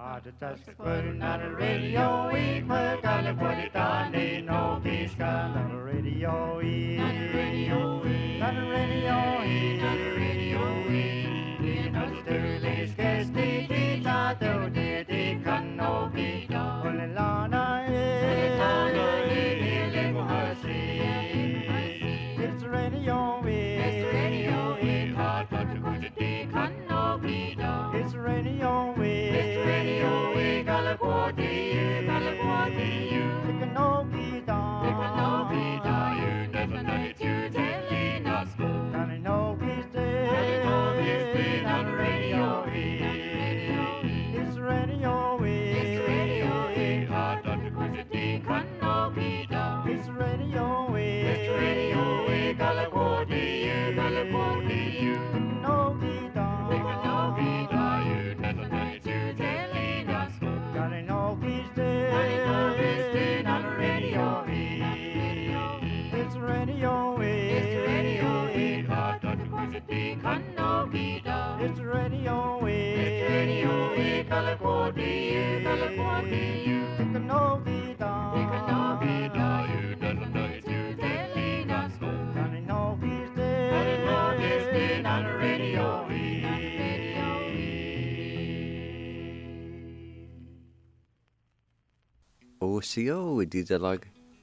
Just putting on the radio, we gotta put it on, ain't no peace on the radio, on the radio, on the radio, on the radio, you know the Sturley's guest, they not do they can no be done. Well, Lana, it's the radio, it's the radio, hard but the good they can no be done. It's the radio, it's the radio, California, you can no be done. It can no be done. You never know it, you telling us go. Gonna know he's dead. On the radio, it's the radio, it's the radio, hard but the good they can no be done. It's the radio, it's the radio, California, you can no be done. It can no be done. You never know it, you telling us go. Gotta know he's dead. I know he's dead on the radio. It's the radio. It's the radio. Hard on the music can no be done. It's the radio. It's the radio. California. You can no be done. It can no be done. You never know it's you telling us go. Gotta know he's dead. Gotta know he's dead on the radio. OCO DJ lag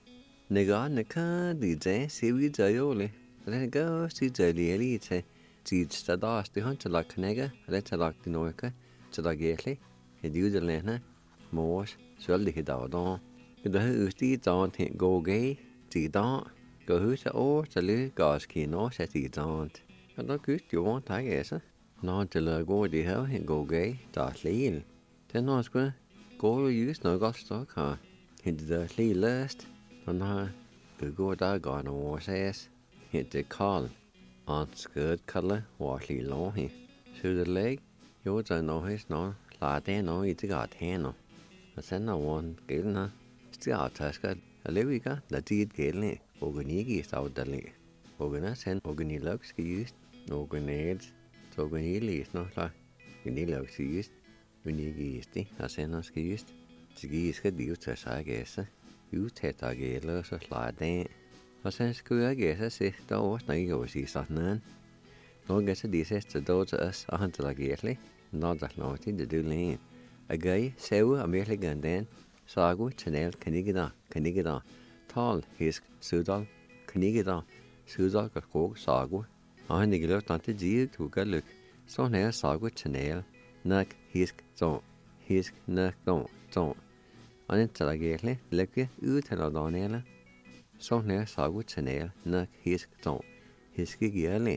nega neka DJ sevi jayole nega si jayli te tid stada sti han tala knega leta lag dinoika tala gele hedu lena mos söldi hidadon gda usti dan te go gay ti dan go husa o tali gas kino se ti dan da gut jo want I guess no tala go di ha go gay da lil ten no skwa go use no gas stock ha hit the last on her go da gone or says hit the call on skirt color washly long he so the leg you don't know his no la de no it got hand I send no one gilna still taska a leviga the did gilne ogunigi out the leg oguna send oguni looks used no grenades so gunili is not like gunilux used unigi is I send us used Tigi skal de ut sig gæse. Utet og gælder så slår det. Og så skulle jeg gæse sig der også når jeg også siger sådan. Når gæse de sidste dog til os og han til at gæsle. Når der slår til det du længe. Og gøy sæve og virkelig gænden. Sagu channel kanigida. Tal hisk sudal kanigida. Sudal og skog sagu. Og han ikke løft nok til de tukker lyk. Så her sagu channel. Nok hisk så. Hisk nok så. Og den til at gælde, lægge ud til at donere. Så nær sagu channel, nok hisk så. Hiske gælde.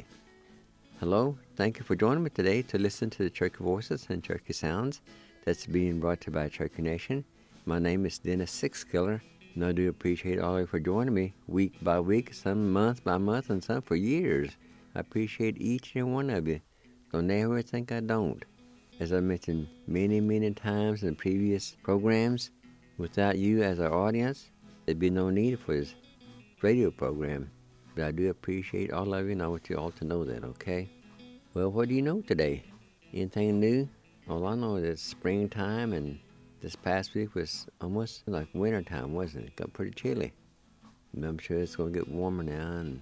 Hello, thank you for joining me today to listen to the Cherokee Voices and Cherokee Sounds that's being brought to you by Cherokee Nation. My name is Dennis Sixkiller, and I do appreciate all of you for joining me week by week, some month by month, and some for years. I appreciate each and one of you. Don't ever think I don't. As I mentioned many times in previous programs, without you as our audience, there'd be no need for this radio program. But I do appreciate all of you, and I want you all to know that, okay? Well, what do you know today? Anything new? All I know is it's springtime, and this past week was almost like wintertime, wasn't it? It got pretty chilly. And I'm sure it's going to get warmer now, and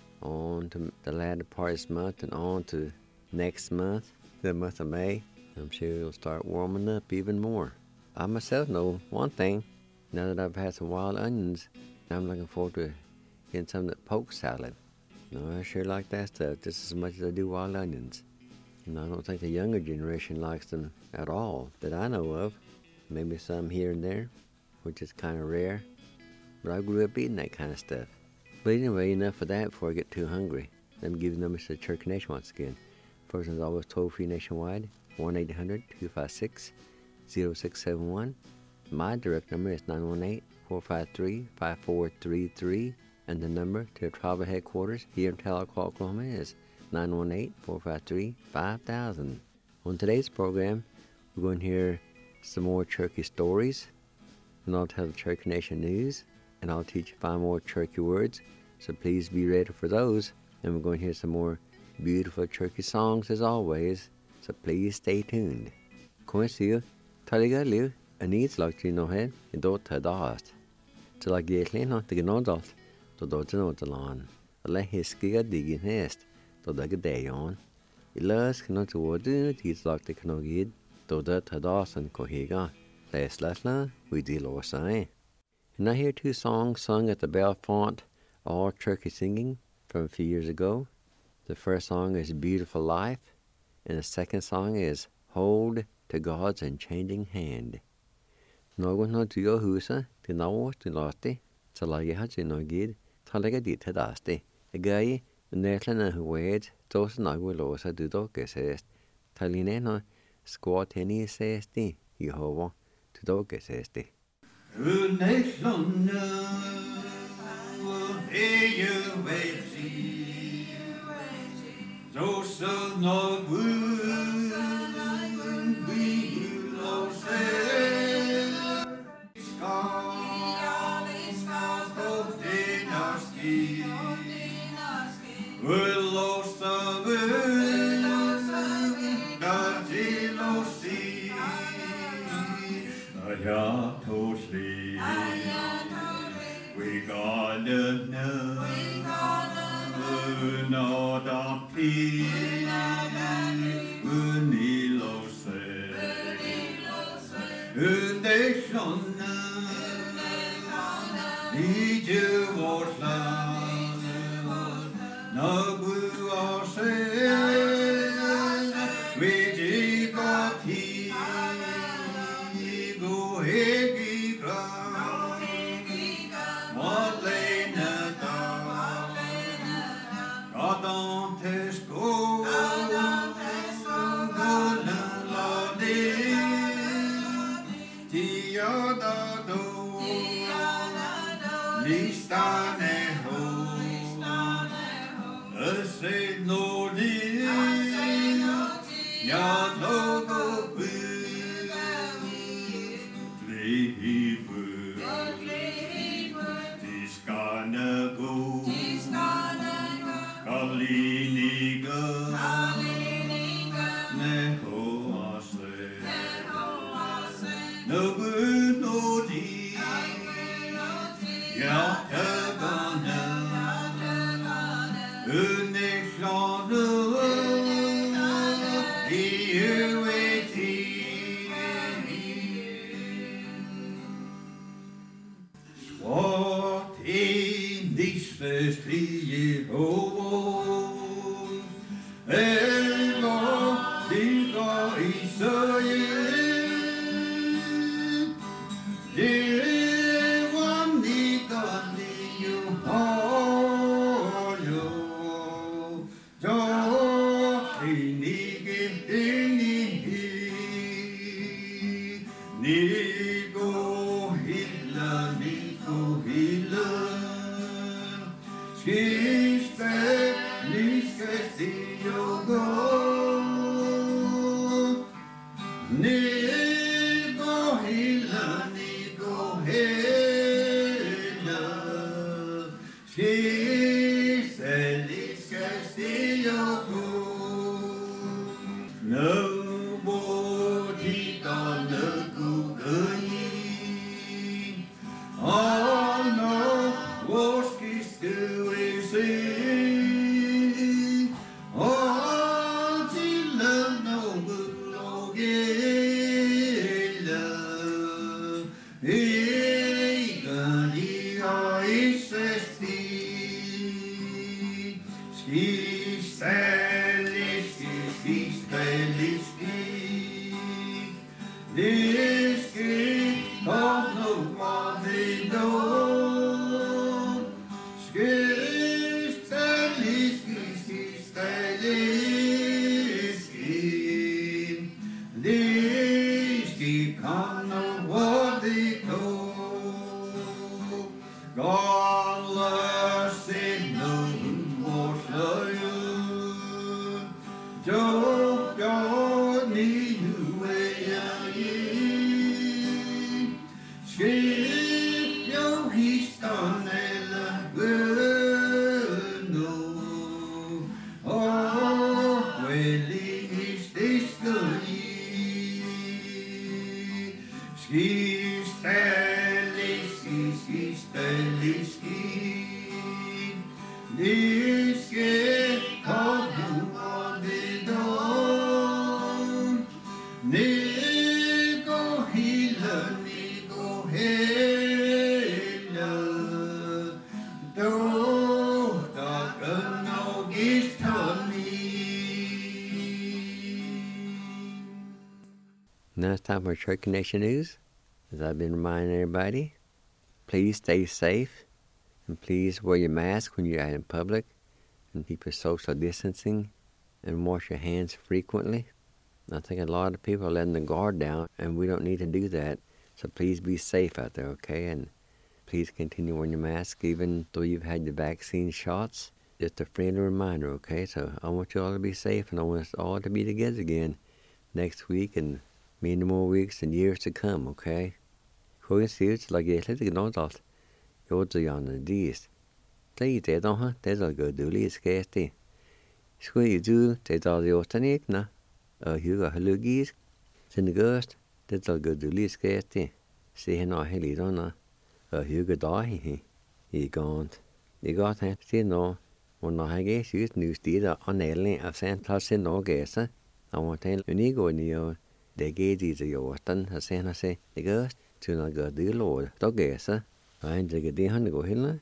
on to the latter part of this month, and on to next month, the month of May. I'm sure it'll start warming up even more. I myself know one thing. Now that I've had some wild onions, I'm looking forward to getting some of that poke salad. I sure like that stuff just as much as I do wild onions. And I don't think the younger generation likes them at all that I know of. Maybe some here and there, which is kind of rare. But I grew up eating that kind of stuff. But anyway, enough of that before I get too hungry. Let me give you the numbers to the Cherokee Nation once again. First one's always toll-free nationwide. 1-800-256-0671. My direct number is 918-453-5433. And the number to the tribal headquarters here in Tahlequah, Oklahoma is 918-453-5000. On today's program, we're going to hear some more Cherokee stories. And I'll tell the Cherokee Nation news. And I'll teach you 5 more Cherokee words. So please be ready for those. And we're going to hear some more beautiful Cherokee songs as always. So please stay tuned. Coincidentally, Taliga live and needs like you know head in dot to dast. Till I get clean on the gnodals to dot no the lawn. A let his skiga digging nest to the day on. It last cannot to wood teeth like the canogid to that to dast and cohiga. Last latla we deal or sign. And I hear two songs sung at the Belfont, all turkey singing from a few years ago. The first song is Beautiful Life, and the second song is Hold to God's Unchanging Hand. No one no to your husa, the now to losti, so like you had no gid, Talaga did to dasti. A guy, the Netland who wed, those and I will also do dog says, Talineno, squat any says the, Jehovah, to dog says the. We gotta know, no don't be, unilo se, uneshona, ije vosla, no bua se, viji kati, go hegi gra. Joe, Now it's time for Church Connection News. As I've been reminding everybody, please stay safe and please wear your mask when you're out in public and keep your social distancing and wash your hands frequently. I think a lot of people are letting the guard down and we don't need to do that. So please be safe out there, okay? And please continue wearing your mask even though you've had the vaccine shots. Just a friendly reminder, okay? So I want you all to be safe and I want us all to be together again next week and many more weeks and years to come, okay? Hoi sirs la gele de gnodalt. Jodjan the dies. Play they don't ha, there's a good dooley scarcity. Squee do, they all the otanik na. Hugo halugis. Sin the ghost, there's a good dooley scarcity. See him not hilly don't na. Hugo die he gone. He got him, see no. When I guess you news did on Ellen of Santa Sin no guess. I want to tell you go in the they gave these a yortan, a sen I say, the ghost, to not go do Lord, dog guess, and they get the hand go hill.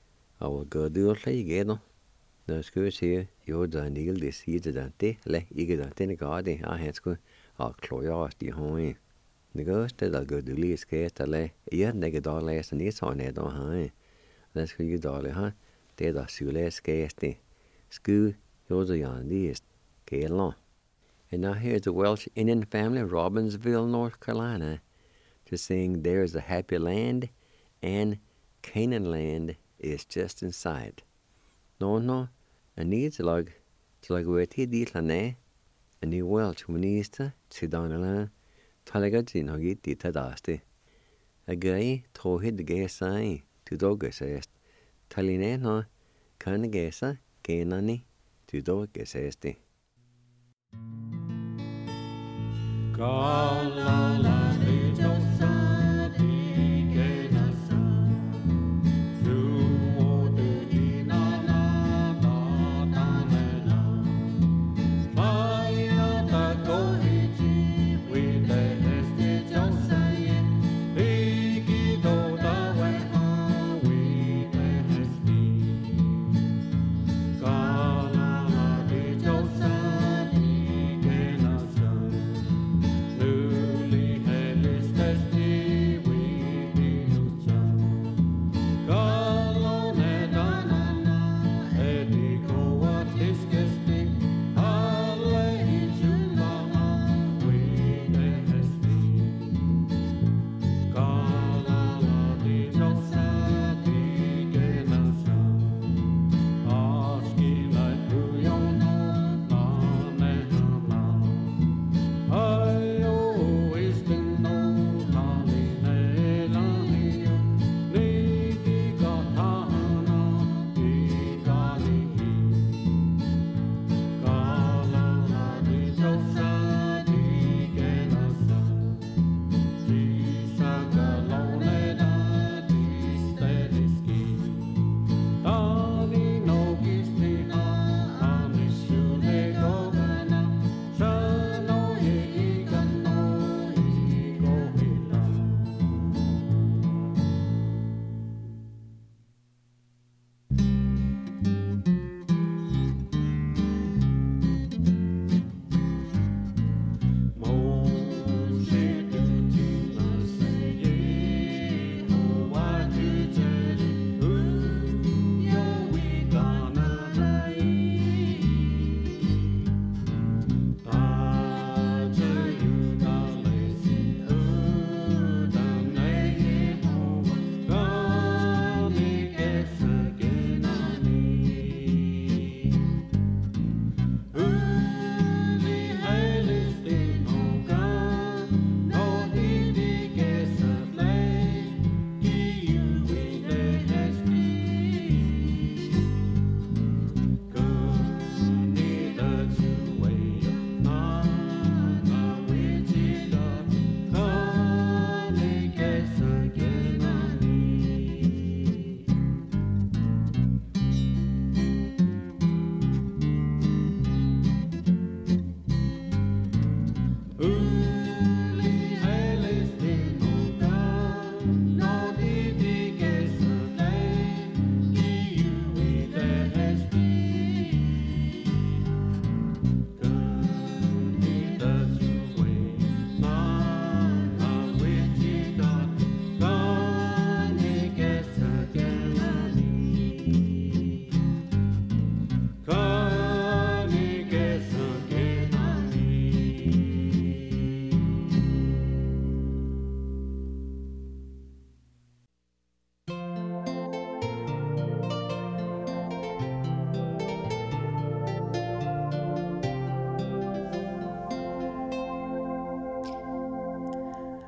I will go do play again. No screws here, you're the needle this year that day, let you get a tin garden, I had school, I'll claw yours the home. The ghost did a good do least scarce to lay, you had all less and it's on it on high. That's who you dolly, huh? They're the sule scarce day. School, you're the young deest, get along. And now here's the Welsh Indian family of Robbinsville, North Carolina, to sing There's a Happy Land and Canaan Land is Just in Sight. No, and needs like where he did lane, and he Welsh minister, Sidonala, Talagajin Hogit Tadasti. A guy told him the gay sign to Dogasest, Talineno, Kanagesa, Kanani, to Dogasesti. Kalala de Josa di Kenasa, Luo de Dinana Tanela, Maya Takoichi with the Hesti Josa, Bigi Doda Weha with the Hesti. Kalala de Josa di Kenasa. Newly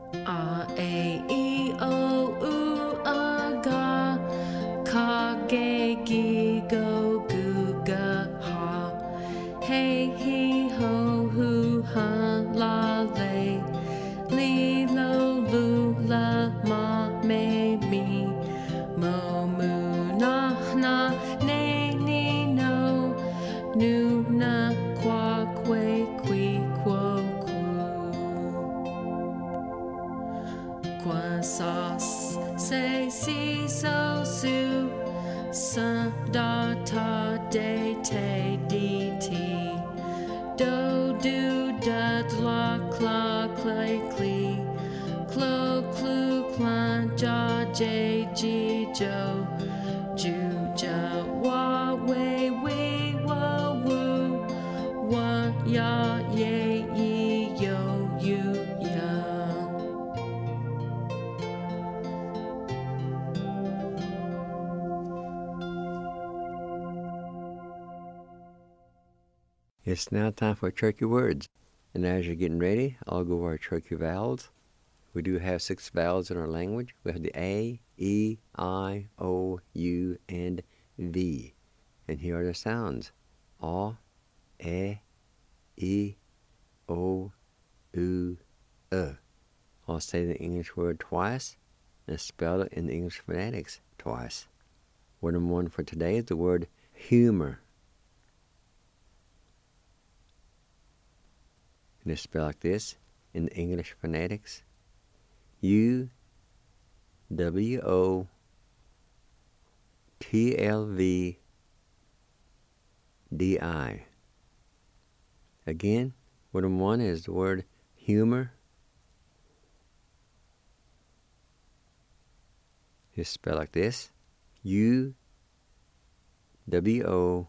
A, E, O, U, A, Ga. Ka, Ge, Gi, Go, Gu, Ga, Ha. Hey, he, ho, hu, ha, la, lay. Li, lo, lu, la, ma, me, mi. Mo, mu, na, ne, ni, no. Nu, na, qua, que, qui, quo, qua, sa, se, si, so, su. Sa, da, ta, de, te, di, ti. Do, do, da, la, cla, clay, clee. Clo, clu, clan, ja, j, g, jo. Ju, ja, wa, we, wo, woo. Wa, ya, ye, ye, yo, you, ya. It's now time for Cherokee words. And as you're getting ready, I'll go over our Cherokee vowels. We do have 6 vowels in our language. We have the A, E, I, O, U, and V. And here are the sounds. A, E, O, U, I'll say the English word twice and spell it in the English phonetics twice. Word number 1 for today is the word humor. And it's spelled like this in the English phonetics. U, W, O, T, L, V, D, I. Again, word number 1 is the word humor. It's spelled like this. U, W, O,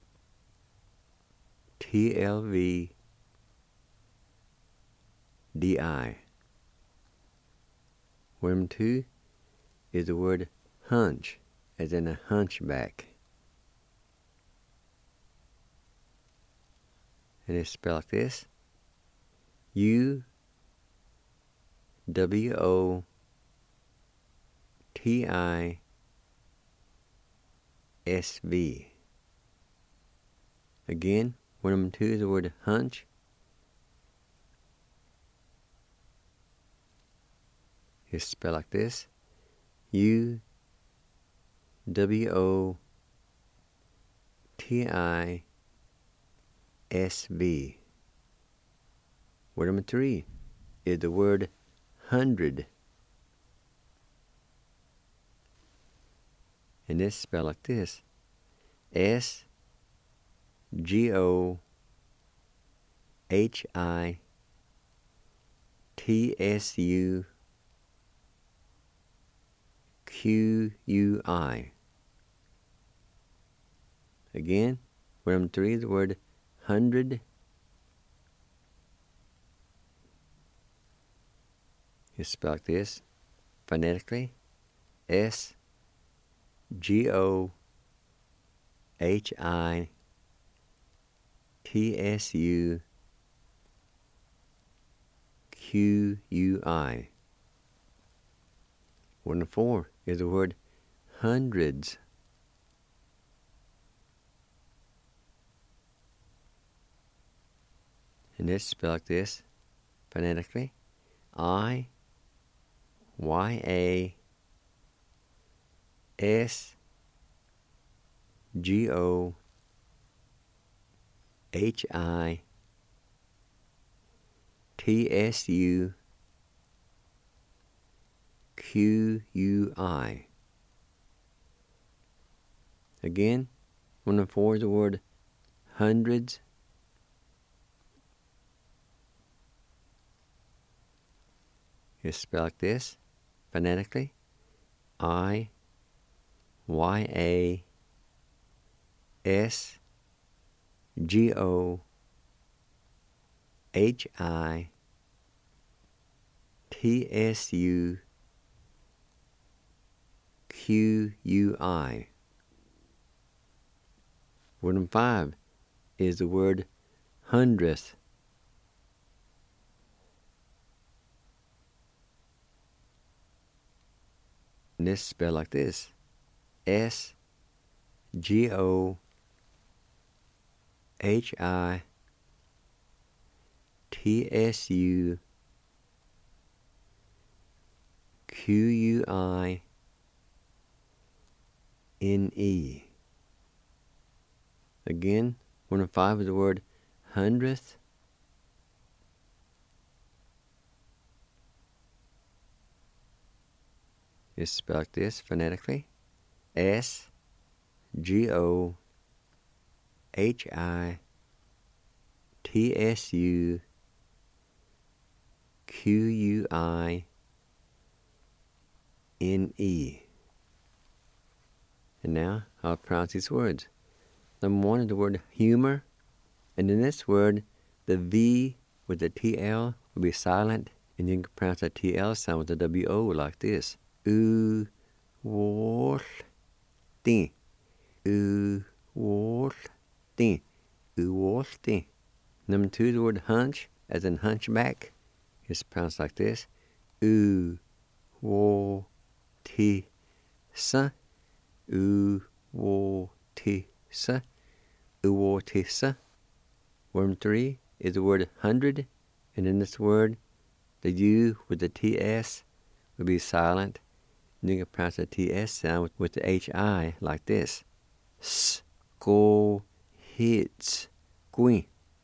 T, L, V, D, I. Word number 2 is the word hunch, as in a hunchback. And it's spelled like this. U, W, O, T, I, S, V. Again, word number 2 is the word hunch. It's spelled like this. U, W, O, T, I, S, V. Word number 3 is the word hundred. And it's spelled like this. S, G, O, H, I, T, S, U, Q, U, I. Again, word number 3 is the word hundred. It's spelled like this, phonetically. S, G, O, H, I, T, S, U, Q, U, I. Word number 4 is the word hundreds. And it's spelled like this, phonetically. I, Y, A, S, G, O, H, I, T, S, U, Q, U, I. Again, word number 4 is the word hundreds. It's spelled like this, phonetically. I, Y, A, S, G, O, H, I, T, S, U, Q, U, I. Word number 5 is the word hundredth. And this is spelled like this. SGOHITSUQUINE. Again, 1 and 5 is the word hundredth. It's spelled like this phonetically. SGOHITSUQUINE. And now I'll pronounce these words. Number 1 is the word humor. And in this word, the V with the TL will be silent. And you can pronounce the TL sound with the WO like this. U-wol-ti. U-wol-ti. U-wol-ti. Number 2 is the word hunch, as in hunchback. It's pronounced like this. U-wo-ti-sa. U-wo-ti-sa. U-wo-ti-sa. Word 3 is the word hundred. And in this word, the U with the TS will be silent. And you can pronounce the TS sound with the HI like this. Sko-hits-queen.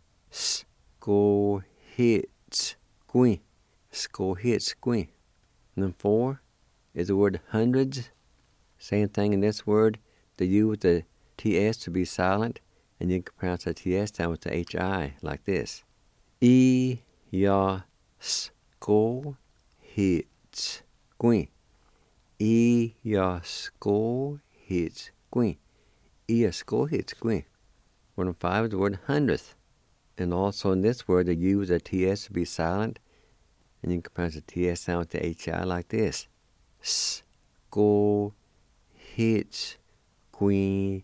Sko-hits-queen. Sko-hits-queen. Number 4 is the word hundreds. Same thing in this word. The U with the TS will be silent. And you can pronounce the TS sound with the HI like this. E-ya-sko-hits-queen. E-ya-sko-hits-queen. E-ya-sko-hits-queen. 1 and 5 is the word hundredth. And also in this word, the U with the TS will be silent. And you can pronounce the TS sound with the HI like this. Sko-hits-queen.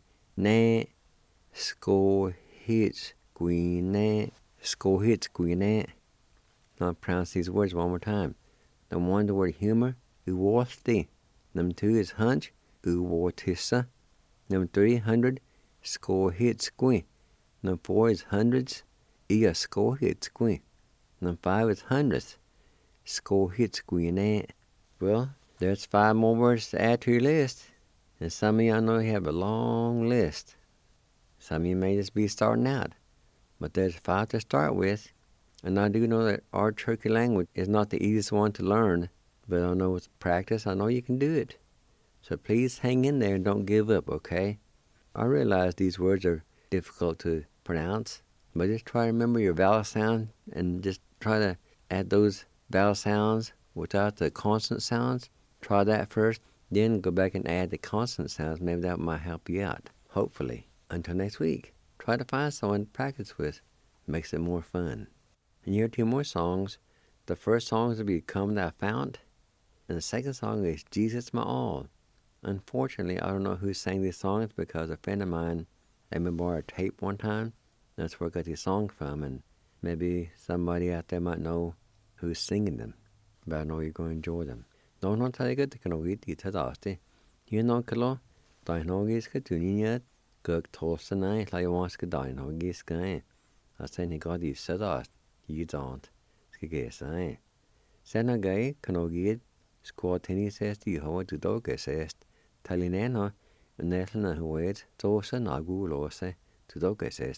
Sko-hits-queen. Sko-hits-queen. Now I'll pronounce these words one more time. Number 1 is the word humor. U-wol-ti. Number 2 is hunch. U-wo-ti-sa. Number 3, hundred. Sko-hits-queen. Number 4 is hundreds. E-ya-sko-hits-queen. Number 5 is hundredth. Sko-hits-queen. Well, there's 5 more words to add to your list. And some of y'all know you have a long list. Some of you may just be starting out. But there's 5 to start with. And I do know that our Cherokee language is not the easiest one to learn. But I know with practice, I know you can do it. So please hang in there and don't give up, okay? I realize these words are difficult to pronounce. But just try to remember your vowel sound and just try to add those vowel sounds without the consonant sounds. Try that first. Then go back and add the consonant sounds. Maybe that might help you out. Hopefully. Until next week, try to find someone to practice with. Makes it more fun. And here are 2 more songs. The first song is Become Thy Fount. And the second song is Jesus My All. Unfortunately, I don't know who sang these songs because a friend of mine let me borrow a tape one time. That's where I got these songs from. And maybe somebody out there might know who's singing them. But I know you're going to enjoy them. No, no, tell you good to can read the Tadasti. You know, Kalo, Dinogis could do yet. Cook toast and I, like once could Dinogis guy. I said he got these Sadast. You don't. Skiggas, eh? Sena gay, Kanogid, squad tennis says the hoe to dog says. Talinena, and Netlina who waits, toast and Agu Lose to dog says.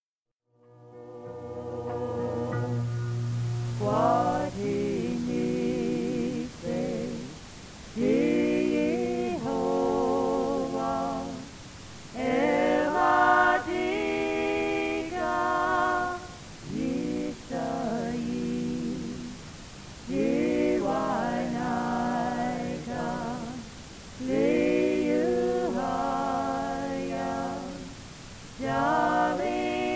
What he needs, Jehovah, Emadika, Yisai, Jiwanaika, Liyuhaya, Jami.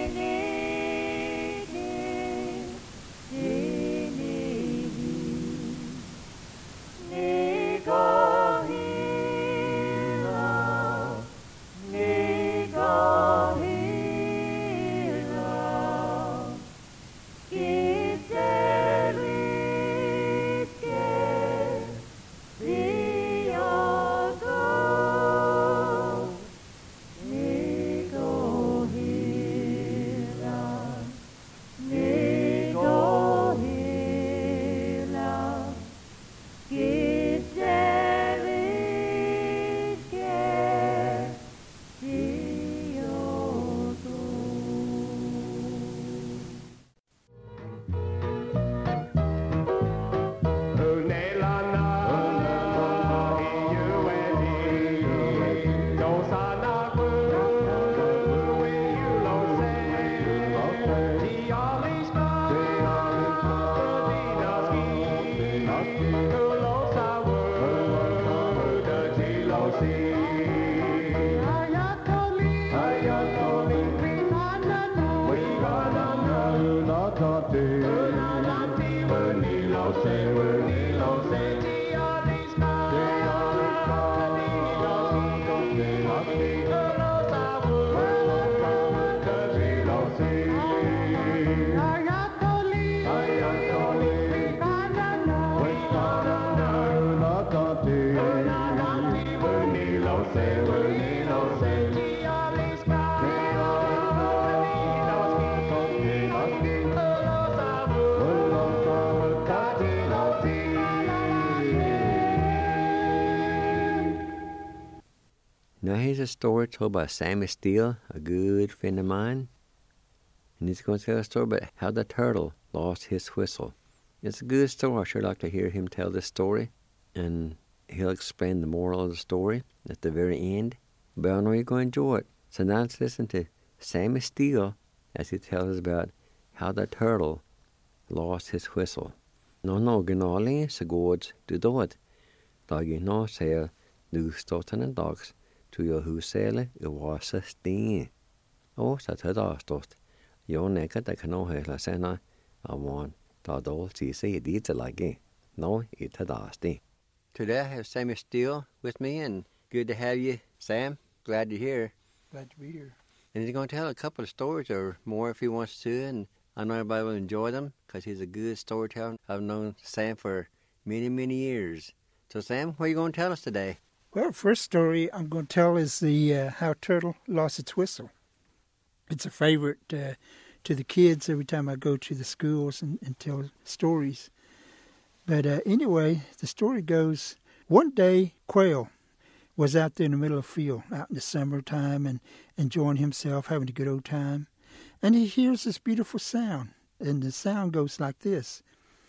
Now here's a story told by Sammy Steele, a good friend of mine. And he's going to tell a story about how the turtle lost his whistle. It's a good story. I sure like to hear him tell this story. And he'll explain the moral of the story at the very end. But I know you're going to enjoy it. So now let's listen to Sammy Steele as he tells us about how the turtle lost his whistle. Nå noen alle så går du dåd. Dagen nå ser du ståttende dags. To your husele it was a sting. Oh, så tar det stått. Jo, nekka det kan også hele sena av one. Da dål si dit like. No, it had sting. Today I have Sammy Steele with me, and good to have you, Sam. Glad you're here. Glad to be here. And he's going to tell a couple of stories or more if he wants to, and I know everybody will enjoy them because he's a good storyteller. I've known Sam for many, many years. So, Sam, what are you going to tell us today? Well, first story I'm going to tell is the how turtle lost its whistle. It's a favorite to the kids every time I go to the schools and tell stories. But anyway, the story goes, one day Quail was out there in the middle of the field, out in the summertime, and enjoying himself, having a good old time. And he hears this beautiful sound, and the sound goes like this.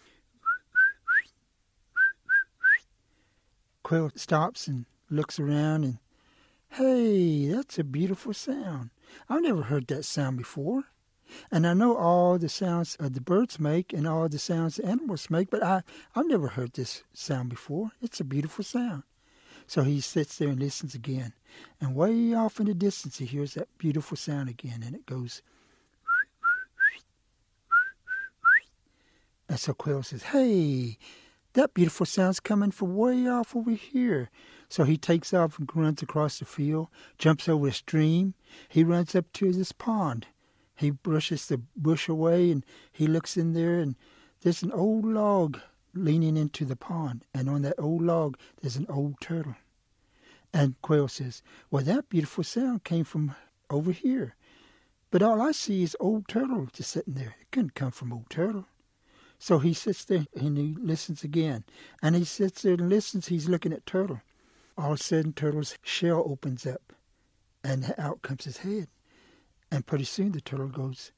Quail stops and looks around and, hey, that's a beautiful sound. I've never heard that sound before. And I know all the sounds the birds make and all the sounds the animals make, but I've never heard this sound before. It's a beautiful sound. So he sits there and listens again. And way off in the distance, he hears that beautiful sound again, and it goes. And so Quail says, hey, that beautiful sound's coming from way off over here. So he takes off and runs across the field, jumps over a stream. He runs up to this pond. He brushes the bush away, and he looks in there, and there's an old log leaning into the pond. And on that old log, there's an old turtle. And Quail says, well, that beautiful sound came from over here. But all I see is old turtle just sitting there. It couldn't come from old turtle. So he sits there and he listens again. And he sits there and listens. He's looking at turtle. All of a sudden, turtle's shell opens up, and out comes his head. And pretty soon the turtle goes.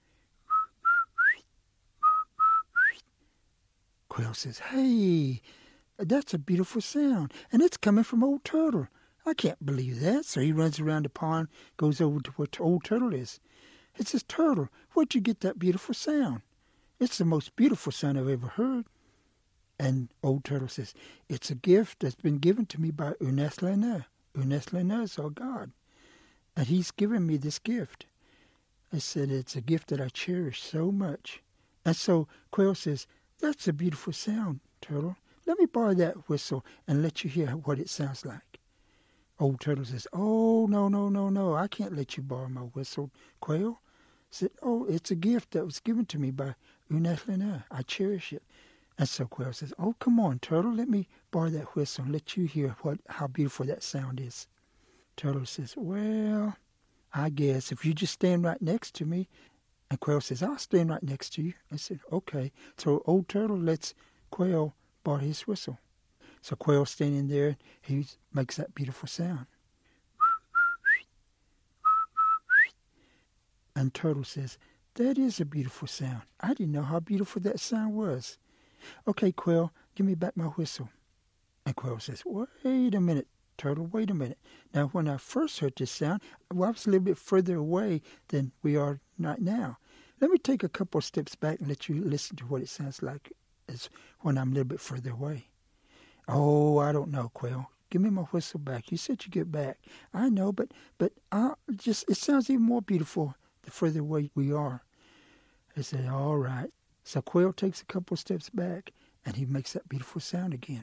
Quail says, hey, that's a beautiful sound. And it's coming from old turtle. I can't believe that. So he runs around the pond, goes over to where old turtle is. It says, turtle, where'd you get that beautiful sound? It's the most beautiful sound I've ever heard. And old turtle says, it's a gift that's been given to me by Unestlana. Unestlana is our God. And he's given me this gift. I said, it's a gift that I cherish so much. And so Quail says, that's a beautiful sound, turtle. Let me borrow that whistle and let you hear what it sounds like. Old turtle says, oh, no, I can't let you borrow my whistle, Quail. Said, oh, it's a gift that was given to me by Unestlana. I cherish it. And so Quail says, oh, come on, turtle, let me borrow that whistle and let you hear how beautiful that sound is. Turtle says, well, I guess if you just stand right next to me. And Quail says, I'll stand right next to you. I said, okay. So old turtle lets Quail borrow his whistle. So Quail's standing there, he makes that beautiful sound. And turtle says, that is a beautiful sound. I didn't know how beautiful that sound was. Okay, Quail, give me back my whistle. And Quail says, wait a minute, turtle, wait a minute. Now, when I first heard this sound, I was a little bit further away than we are right now. Let me take a couple of steps back and let you listen to what it sounds like as when I'm a little bit further away. Oh, I don't know, Quail. Give me my whistle back. You said you get back. I know, but it sounds even more beautiful the further away we are. I said, all right. So Quail takes a couple of steps back, And he makes that beautiful sound again.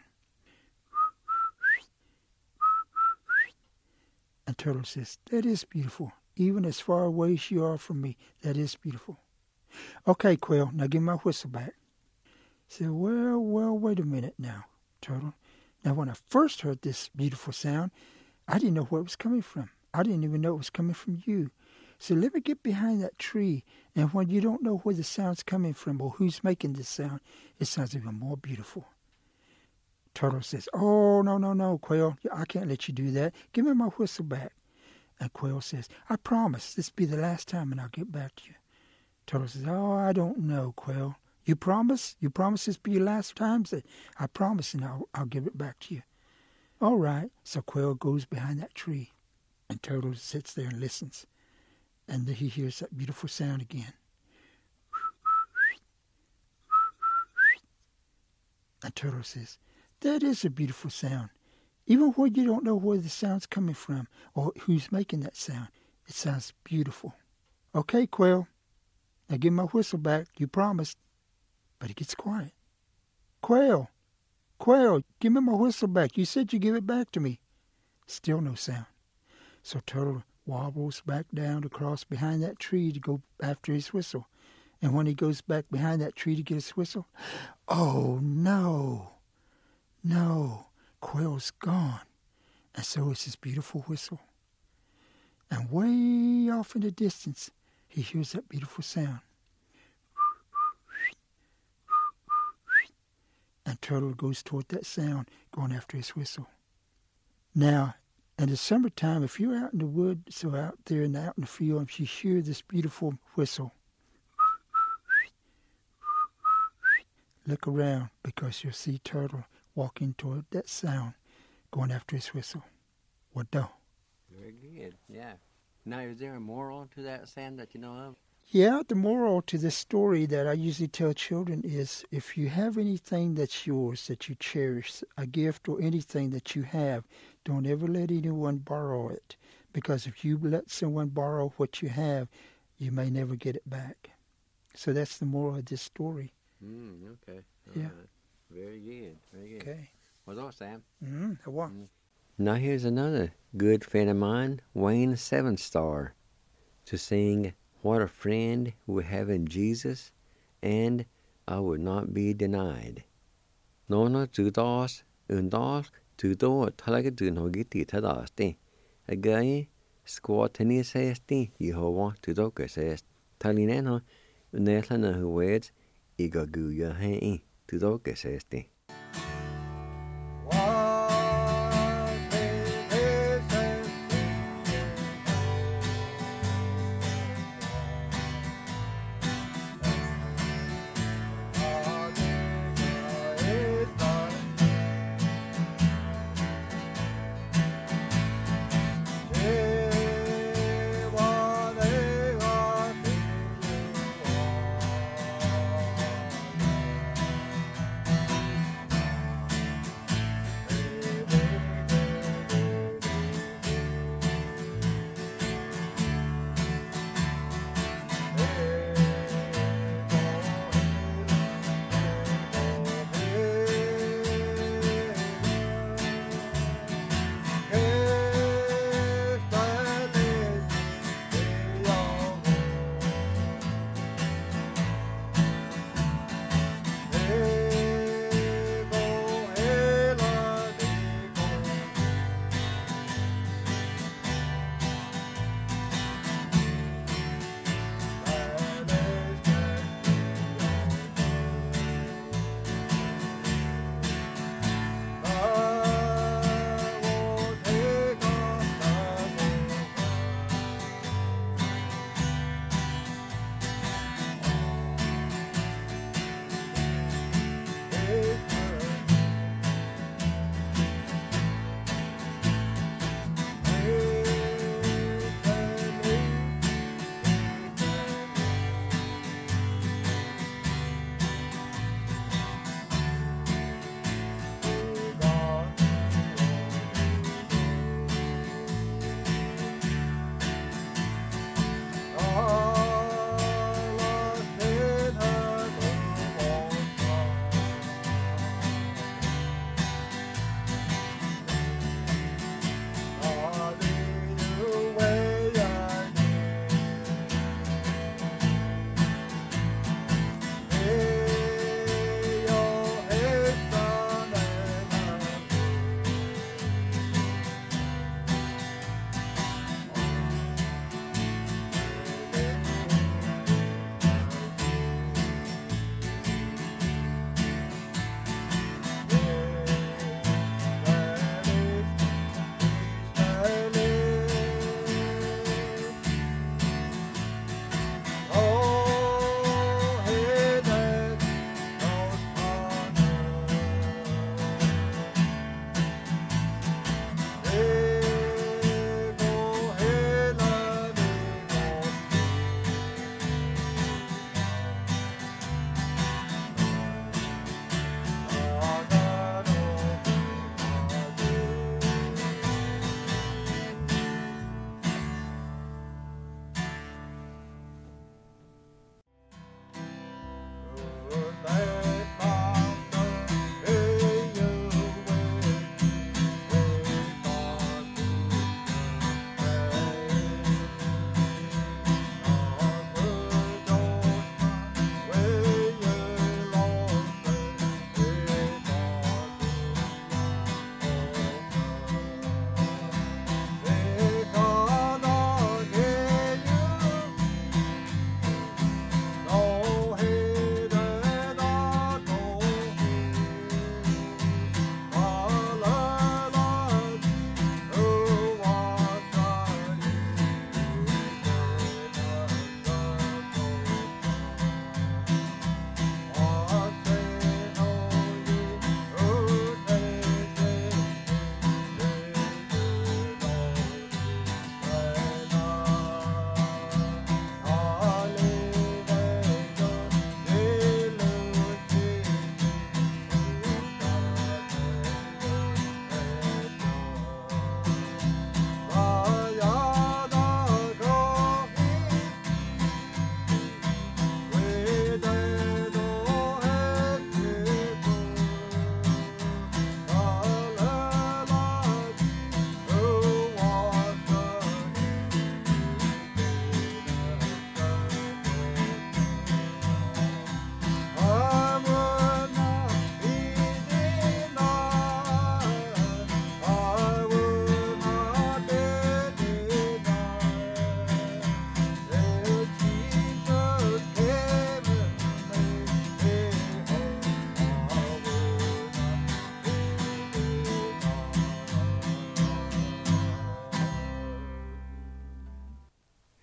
And Turtle says, that is beautiful. Even as far away as you are from me, that is beautiful. Okay, Quail, now give me my whistle back. He said, well, wait a minute now, Turtle. Now, when I first heard this beautiful sound, I didn't know where it was coming from. I didn't even know it was coming from you. So let me get behind that tree, and when you don't know where the sound's coming from or who's making this sound, it sounds even more beautiful. Turtle says, oh, no, Quail, I can't let you do that. Give me my whistle back. And Quail says, I promise this will be the last time and I'll get back to you. Turtle says, oh, I don't know, Quail. You promise? You promise this will be your last time? I promise, and I'll give it back to you. All right. So Quail goes behind that tree, and Turtle sits there and listens. And then he hears that beautiful sound again. And Turtle says, that is a beautiful sound. Even when you don't know where the sound's coming from or who's making that sound, it sounds beautiful. Okay, Quail, now give my whistle back. You promised. But he gets quiet. Quail, give me my whistle back. You said you'd give it back to me. Still no sound. So Turtle wobbles back down across behind that tree to go after his whistle. And when he goes back behind that tree to get his whistle, oh, no, Quail's gone. And so is his beautiful whistle. And way off in the distance, he hears that beautiful sound. And Turtle goes toward that sound, going after his whistle. Now, in the summertime, if you're out in the woods or out there and out in the field, and you hear this beautiful whistle, look around because you'll see Turtle walking toward that sound, going after his whistle. What do? Very good, yeah. Now, is there a moral to that, Sam, that you know of? Yeah, the moral to this story that I usually tell children is if you have anything that's yours, that you cherish, a gift or anything that you have, don't ever let anyone borrow it. Because if you let someone borrow what you have, you may never get it back. So that's the moral of this story. Okay. Yeah. Right. Very good. Okay. What's up, Sam? What? Now here's another good friend of mine, Wayne Seven Star, to sing What a Friend We Have in Jesus, and I Would Not Be Denied. Nono tudos, undos, tudo talaga nogiti tadasti. Again, squat tennis esti, Yehovah tudoka says. Talineno, unetlana who words, igaguya hei, tudoka says.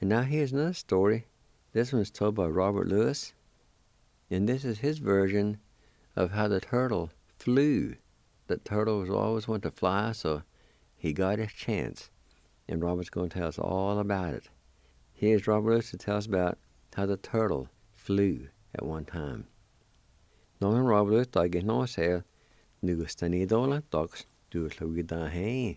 And now here's another story. This one's told by Robert Lewis. And this is his version of how the turtle flew. The turtle was always wanting to fly, so he got his chance. And Robert's going to tell us all about it. Here's Robert Lewis to tell us about how the turtle flew at one time. Norman Robert Lewis died in Northsale. Nugustani Dola dogs do Louida Hay.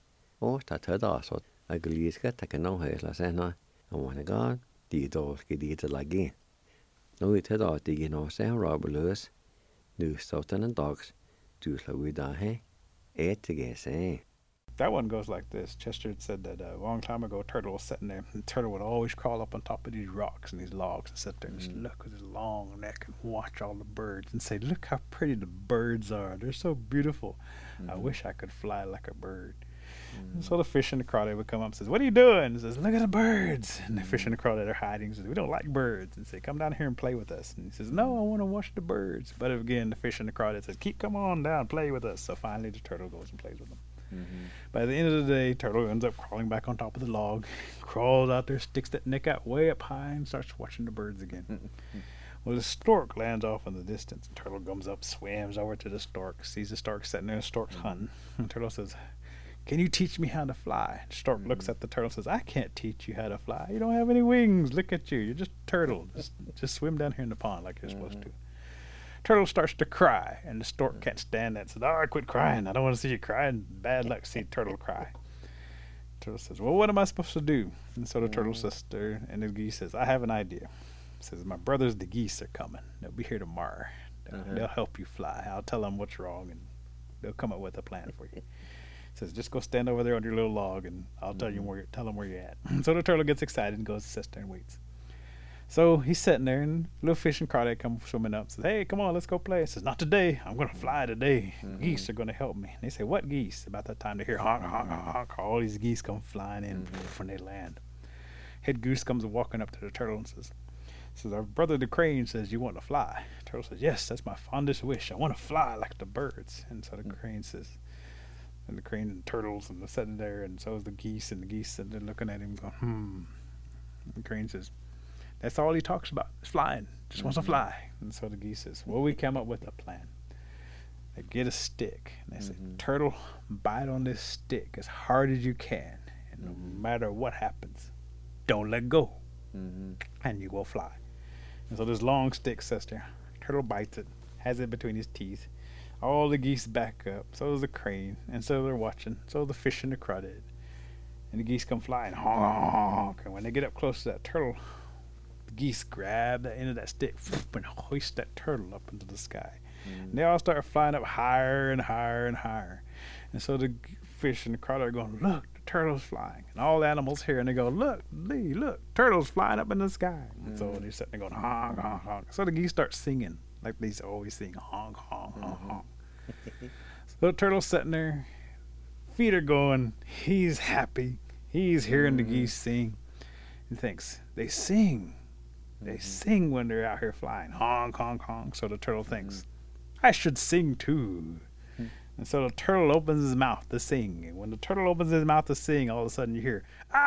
Or Tatadasot, a Galiska Takano La Sena, and one God, the dogs get it again. No, it had all the Northsale Robert Lewis. Nugustotan and dogs do Louida Hay. Eight to guess, eh? That one goes like this. Chester had said that a long time ago, a turtle was sitting there. And the turtle would always crawl up on top of these rocks and these logs and sit there and just look with his long neck and watch all the birds and say, look how pretty the birds are. They're so beautiful. I wish I could fly like a bird. And so the fish and the crawdad would come up and says, what are you doing? And says, look at the birds. And the fish and the crawdad are hiding. Says, we don't like birds. And say, come down here and play with us. And he says, no, I want to watch the birds. But again, the fish and the crawdad says, come on down, play with us. So finally the turtle goes and plays with them. By the end of the day, turtle ends up crawling back on top of the log, crawls out there, sticks that neck out way up high, and starts watching the birds again. Well, the stork lands off in the distance. And turtle comes up, swims over to the stork, sees the stork sitting there, and the stork's hunting. And turtle says, can you teach me how to fly? The stork looks at the turtle and says, I can't teach you how to fly. You don't have any wings. Look at you. You're just a turtle. Just swim down here in the pond like you're supposed to. Turtle starts to cry, and the stork can't stand that. Says, quit crying. I don't want to see you crying. Bad luck see turtle cry. Turtle says, well, what am I supposed to do? And so the turtle sister and the geese says, I have an idea. Says, my brothers, the geese, are coming. They'll be here tomorrow. They'll help you fly. I'll tell them what's wrong, and they'll come up with a plan for you. Says, just go stand over there on your little log, and I'll tell them where you're at. So the turtle gets excited and goes to sister and waits. So he's sitting there, and little fish and crawdad come swimming up. Says, hey, come on, let's go play. He says, not today. I'm going to fly today. Geese are going to help me. And they say, what geese? About that time they hear honk, honk, honk. All these geese come flying in when they land. Head goose comes walking up to the turtle and says, our brother the crane says, you want to fly? The turtle says, yes, that's my fondest wish. I want to fly like the birds. And so the crane says, and the crane and turtles and they're sitting there, and so is the geese, and the geese sitting there looking at him going, And the crane says, that's all he talks about, is flying. Just wants to fly. And so the geese says, well, we came up with a plan. They get a stick, and they say, turtle, bite on this stick as hard as you can, and no matter what happens, don't let go, and you will fly. And so this long stick sits there. Turtle bites it, has it between his teeth. All the geese back up. So does the crane, and so they're watching. So the fish and the crawdad. And the geese come flying, honk. And when they get up close to that turtle, the geese grab the end of that stick and hoist that turtle up into the sky. And they all start flying up higher and higher and higher. And so the fish and the crawdad are going, look, the turtle's flying. And all the animals hear, and they go, look, Lee, look, turtle's flying up in the sky. And so they're sitting there going, honk, honk, honk. So the geese start singing like they always sing, honk, honk, honk, honk. So the turtle's sitting there, feet are going, he's happy. He's hearing the geese sing. He thinks, they sing. They sing when they're out here flying. Honk, honk, honk. So the turtle thinks, I should sing too. And so the turtle opens his mouth to sing. And when the turtle opens his mouth to sing, all of a sudden you hear,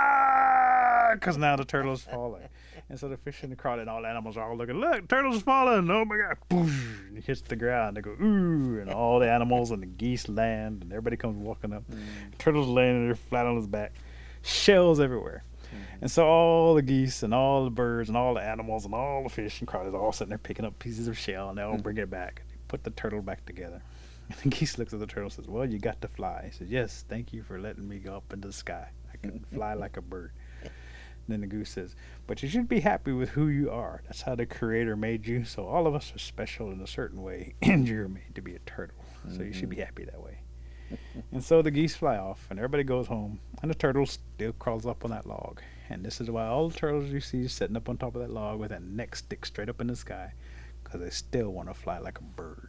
ah, because now the turtle's falling. And so the fish and the crawdad and all the animals are all looking, look, turtle's falling. Oh my God. Boosh, and he hits the ground. They go, ooh. And all the animals and the geese land. And everybody comes walking up. The turtle's laying there flat on his back. Shells everywhere. And so all the geese and all the birds and all the animals and all the fish and crawdads are all sitting there picking up pieces of shell, and they all bring it back. And they put the turtle back together. And the geese looks at the turtle and says, well, you got to fly. He says, yes, thank you for letting me go up into the sky. I can fly like a bird. And then the goose says, but you should be happy with who you are. That's how the Creator made you. So all of us are special in a certain way, and you're made to be a turtle. So you should be happy that way. And so the geese fly off, and everybody goes home, and the turtle still crawls up on that log. And this is why all the turtles you see sitting up on top of that log with that neck stick straight up in the sky, because they still want to fly like a bird.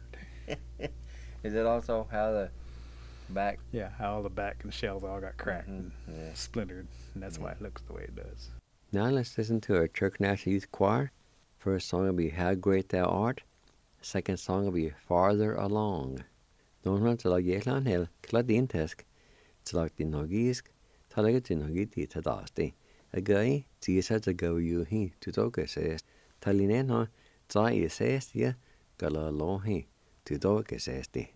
Is it also how the back? Yeah, how all the back and the shells all got cracked and splintered, and that's why it looks the way it does. Now let's listen to our Church National Youth Choir. First song will be How Great Thou Art. Second song will be Farther Along. Nónhan til lag Jeklan hel, klad intesk, til lag din hogisk, talaga din hogiti tadasti, Agai, Tisa to go you he to doga says, Talineno, Zai says, ya, Gala lo he to doga says de.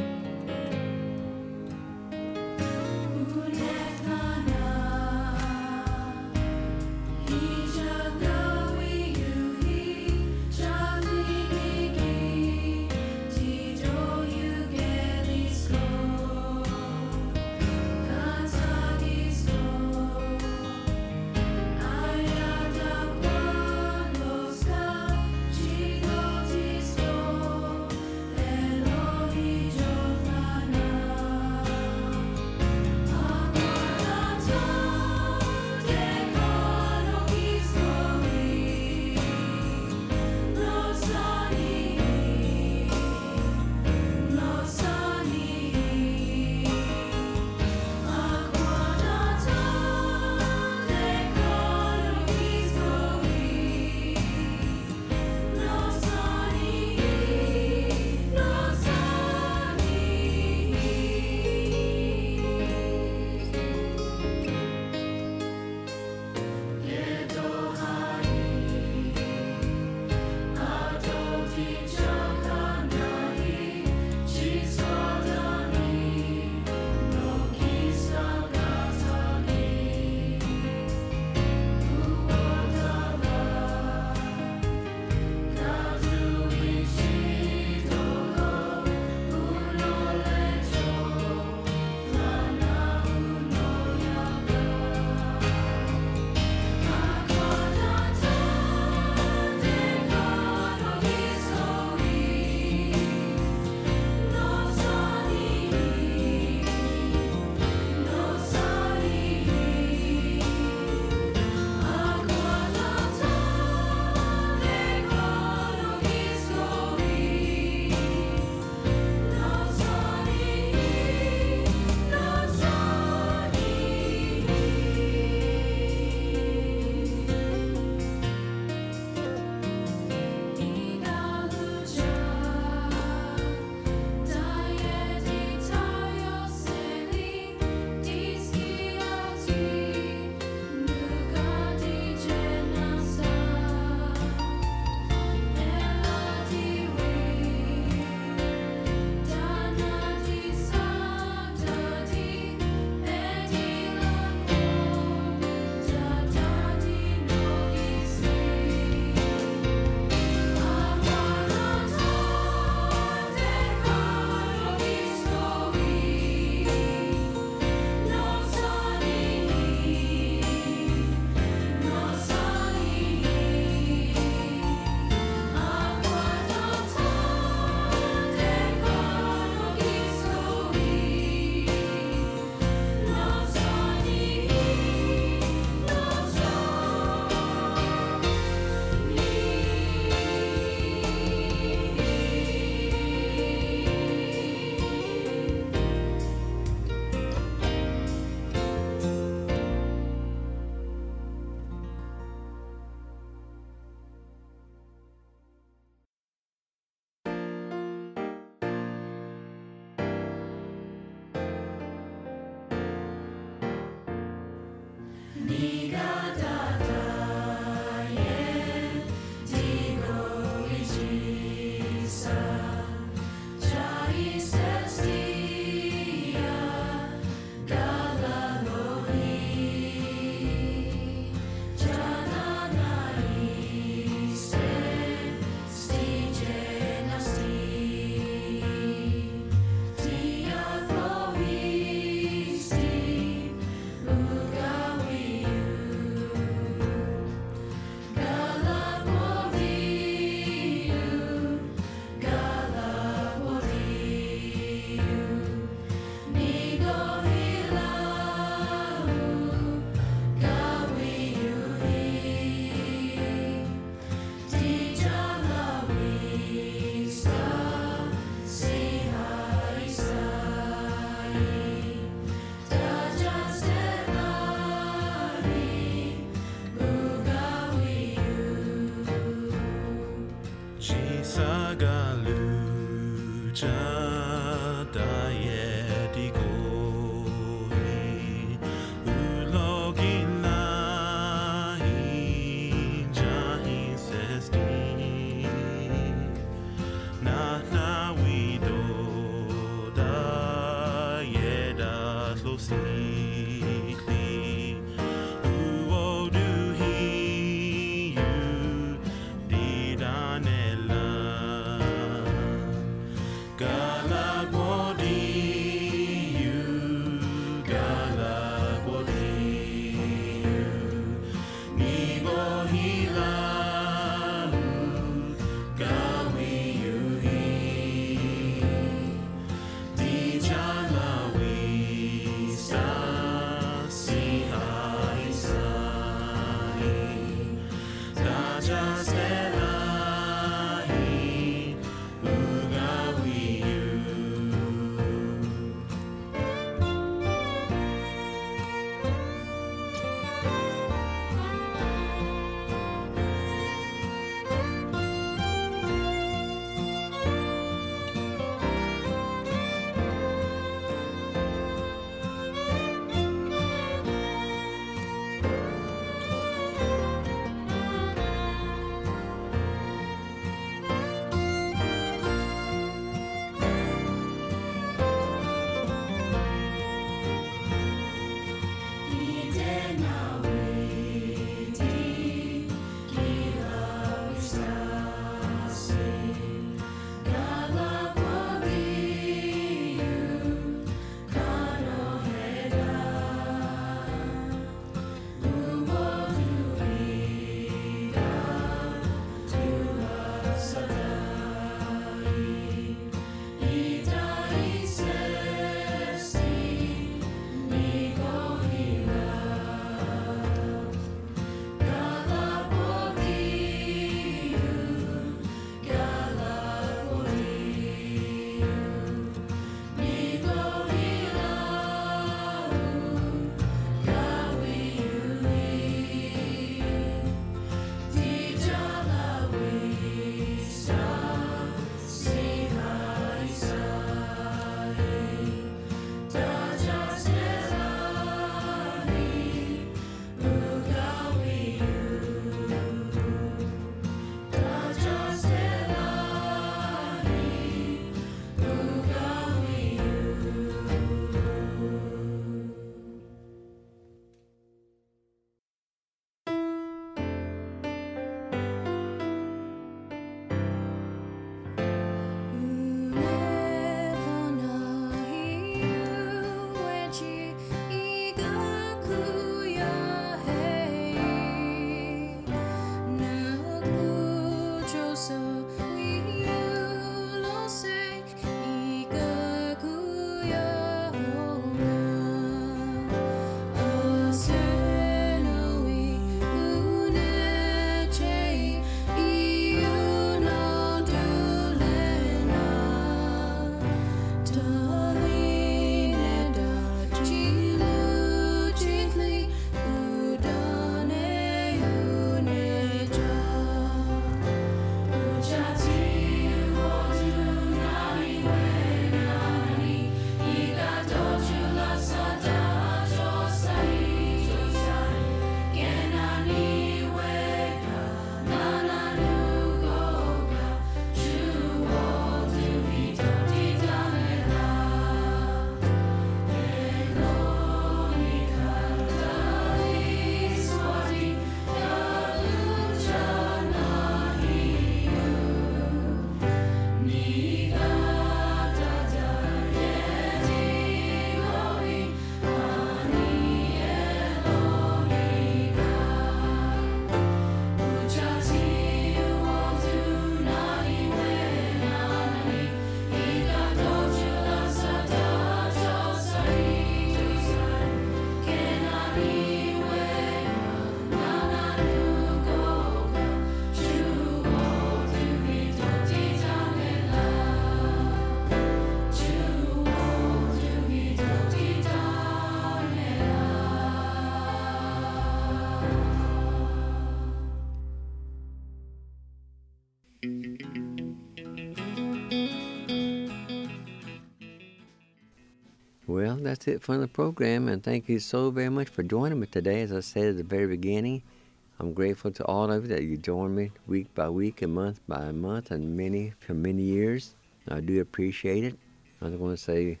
Well, that's it for the program, and thank you so very much for joining me today. As I said at the very beginning, I'm grateful to all of you that you join me week by week and month by month and for many years. I do appreciate it. I just want to say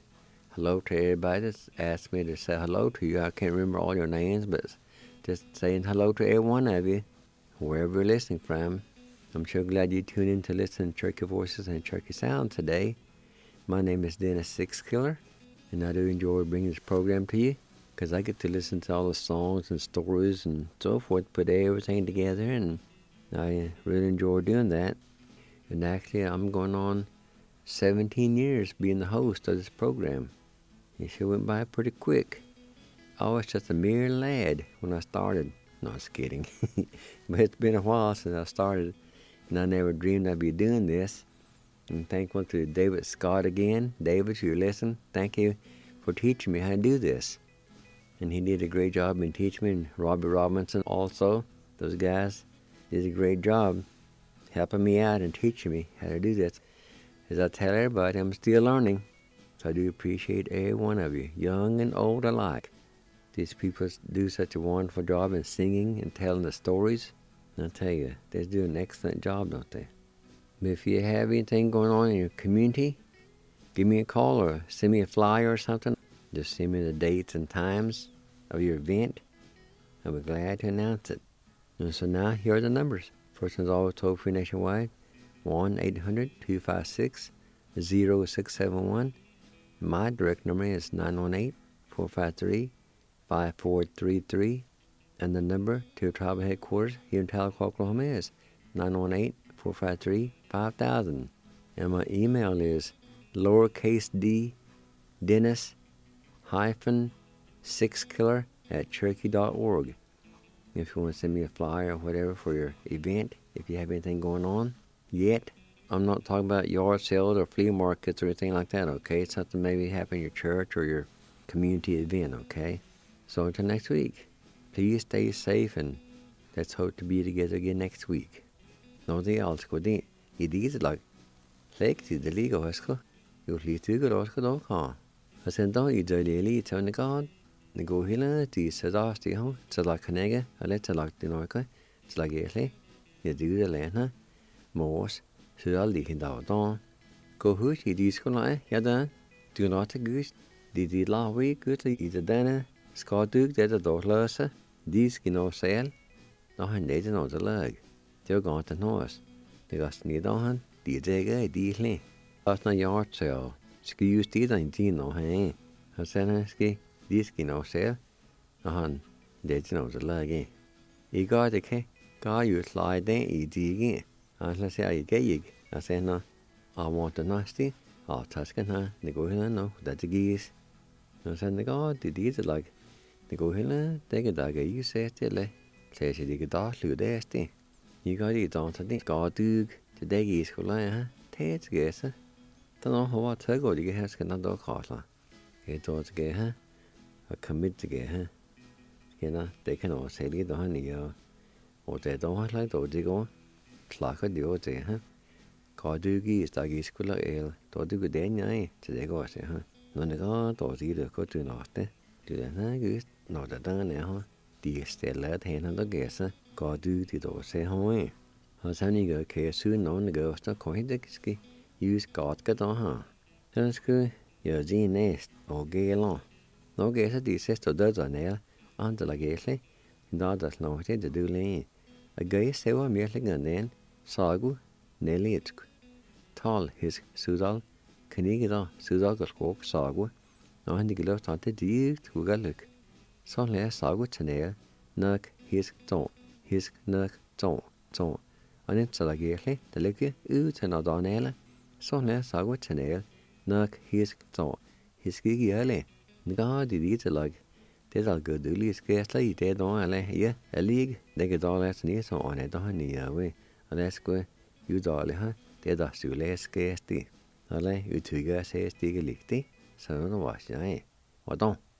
hello to everybody that's asked me to say hello to you. I can't remember all your names, but just saying hello to every one of you, wherever you're listening from. I'm sure glad you tuned in to listen to Cherokee Voices and Cherokee Sound today. My name is Dennis Sixkiller, and I do enjoy bringing this program to you because I get to listen to all the songs and stories and so forth, put everything together, and I really enjoy doing that. And actually, I'm going on 17 years being the host of this program. It sure went by pretty quick. I was just a mere lad when I started. No, I was kidding. But it's been a while since I started, and I never dreamed I'd be doing this. And thankful to David Scott again. David, if you listen, thank you for teaching me how to do this. And he did a great job in teaching me, and Robbie Robinson also. Those guys did a great job helping me out and teaching me how to do this. As I tell everybody, I'm still learning. So I do appreciate every one of you, young and old alike. These people do such a wonderful job in singing and telling the stories. And I tell you, they do an excellent job, don't they? But if you have anything going on in your community, give me a call or send me a flyer or something. Just send me the dates and times of your event. I'll be glad to announce it. And so now, here are the numbers. First one's always toll-free nationwide, 1-800-256-0671. My direct number is 918-453-5433. And the number to tribal headquarters here in Tahlequah, Oklahoma is 918-453-5000. And my email is lowercase d Dennis-Sixkiller@cherokee.org. If you want to send me a flyer or whatever for your event, if you have anything going on yet. I'm not talking about yard sales or flea markets or anything like that, okay? It's something maybe happen in your church or your community event, okay? So until next week, please stay safe, and let's hope to be together again next week. Någonting alls går det. I det lag. Lägg till det ligger också. Jo, lite går också då kan. Och sen då I det lite till en gång. Det går hela det så där det har. Så där kan jag eller så lag det något. Så lag jag. Jeg dyder lærne, mors, så aldrig kan dage da. Gå hus I de skoler, ja da, du når til gud, de laver I gud I det denne, skal du det der løse, de skal nå selv, når han det nå til lag. Det var godt at nås. Det går sned av han, de dækker I de slæ. Også når jeg så, skal just det der en tid nå han, og så han skal, de skal nå selv, når han det nå til lag. I går det kan. Ga you slide den I digging. I say I get you. I say no. I want the nasty. I'll touch her. They go here no. That's the geese. I say the god. The deeds like. They go here. They get that. You say still. Say she dig that. Look there. Stay. You got it on something. God dug. The day geese go like huh. Tates guess. Don't know how to go. You get can not do costla. Get those get huh. A commit to get huh. You know they can all say it on you. Og det då har lagt då det går klakker det jo det ha kan du give stadig skulle el då du det nej til det går så ha når det går då det går du nok det det ha gud når det der ne ha de stiller at han der gæse kan du det då så ha og så ni gør kan sy når det går så kan det ske use godt kan då ha så skal jeg det næst og gælder når gæse de sidste der ne andre la gæse da der slår det du læ a gay sewa mirlinga nen sagu nelitsk tal his sudal kanigida sudal skok sagu no han diglo tante digt ugaluk så læ sagu tane nak his nak ton anen salagele delike utan adanele så læ sagu tane nak his gigale nga dit lag det er godt du lige skal slet I det då eller ja lige det kan da læse ned så on det han ja vi og det skal jo dårligt ha det der skulle læse skal det eller uttyga sig stige ligtigt så nu var jeg og då